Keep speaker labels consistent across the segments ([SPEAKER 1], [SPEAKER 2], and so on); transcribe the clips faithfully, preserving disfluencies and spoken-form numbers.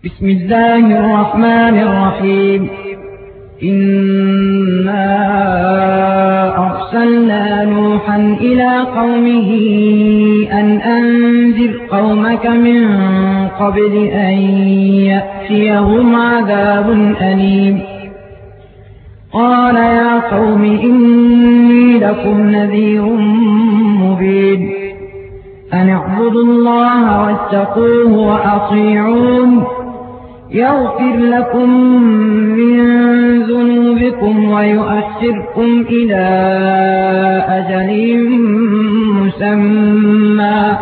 [SPEAKER 1] بسم الله الرحمن الرحيم. إنا أرسلنا نوحا إلى قومه أن أنذر قومك من قبل أن يأتيهم عذاب أليم. قال يا قوم إني لكم نذير مبين. أن اعبدوا الله واتقوه وأطيعون يغفر لكم من ذنوبكم ويؤخركم إلى أجل مسمى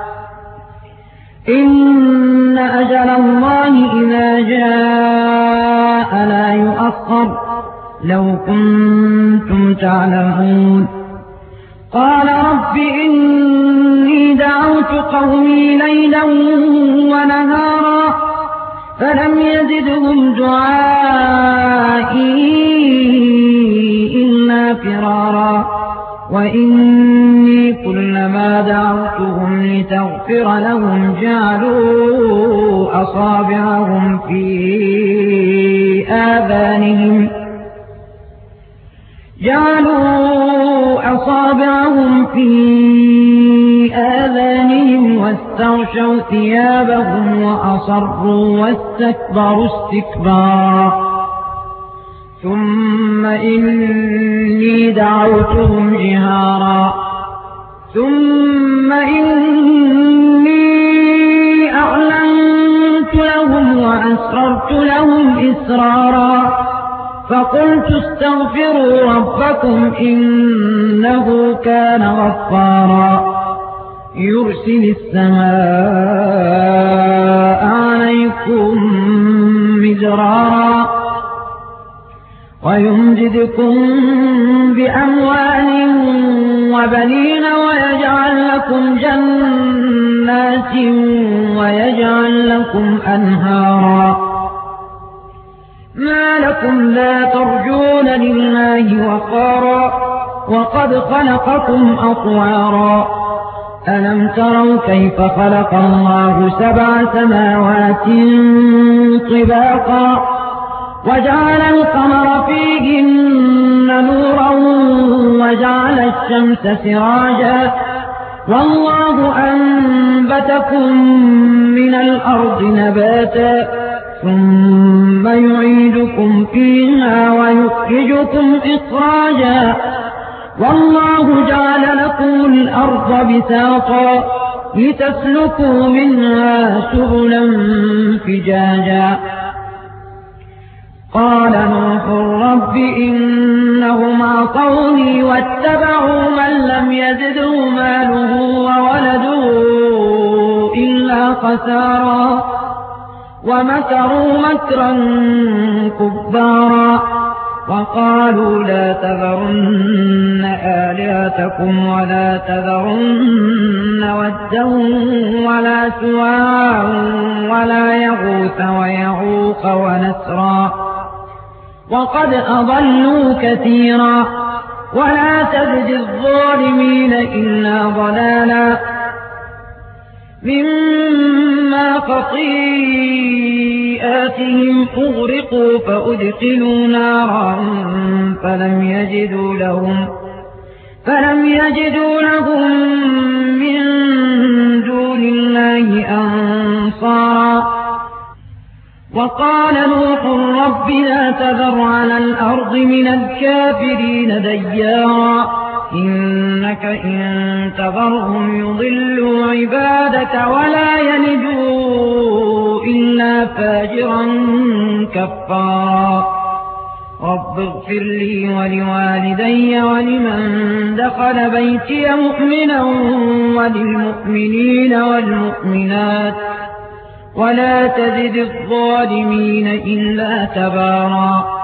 [SPEAKER 1] إن أجل الله إذا جاء لا يؤخر لو كنتم تعلمون. قال رب إني دعوت قومي ليلا ونهارا فلم يزدهم دعائي إلا فرارا وإني كلما دعوتهم لتغفر لهم جعلوا أصابعهم في آذانهم جعلوا أصابعهم في آذانهم واستغشوا ثيابهم وأصروا واستكبروا استكبارا ثم إني دعوتهم جهارا ثم إني أعلنت لهم وأسررت لهم إسرارا فقلت استغفروا ربكم إنه كان غفارا يرسل السماء عليكم مدرارا ويمددكم بأموال وبنين ويجعل لكم جنات ويجعل لكم أنهارا ما لكم لا ترجون لله وقارا وقد خلقكم أطوارا ألم تروا كيف خلق الله سبع سماوات طباقا وجعل القمر فيهن نورا وجعل الشمس سراجا والله أنبتكم من الأرض نباتا ثم يعيدكم فيها ويخرجكم إخراجا والله جعل لكم الأرض بساطا لتسلكوا منها سبلا فجاجا. قال نوح رب إنهم عصوني واتبعوا من لم يزده ماله وولده إلا خسارا ومكروا مكرا كبارا وقالوا لا تذرن آلهتكم ولا تذرن ودا ولا سواعا ولا يغوث ويعوق ونسرا وقد أضلوا كثيرا ولا تزد الظالمين إلا ضلالا مما خطيئاتهم أغرقوا فأدخلوا نارا فلم يجدوا لهم فلم يجدوا لهم من دون الله أنصارا. وقال نوح رب لا تذر على الأرض من الكافرين ديارا إنك إن تذرهم يضلوا عبادك ولا يلدوا إلا فاجرا كفارا. رب اغفر لي ولوالدي ولمن دخل بيتي مؤمنا وللمؤمنين والمؤمنات ولا تزد الظالمين إلا تبارا.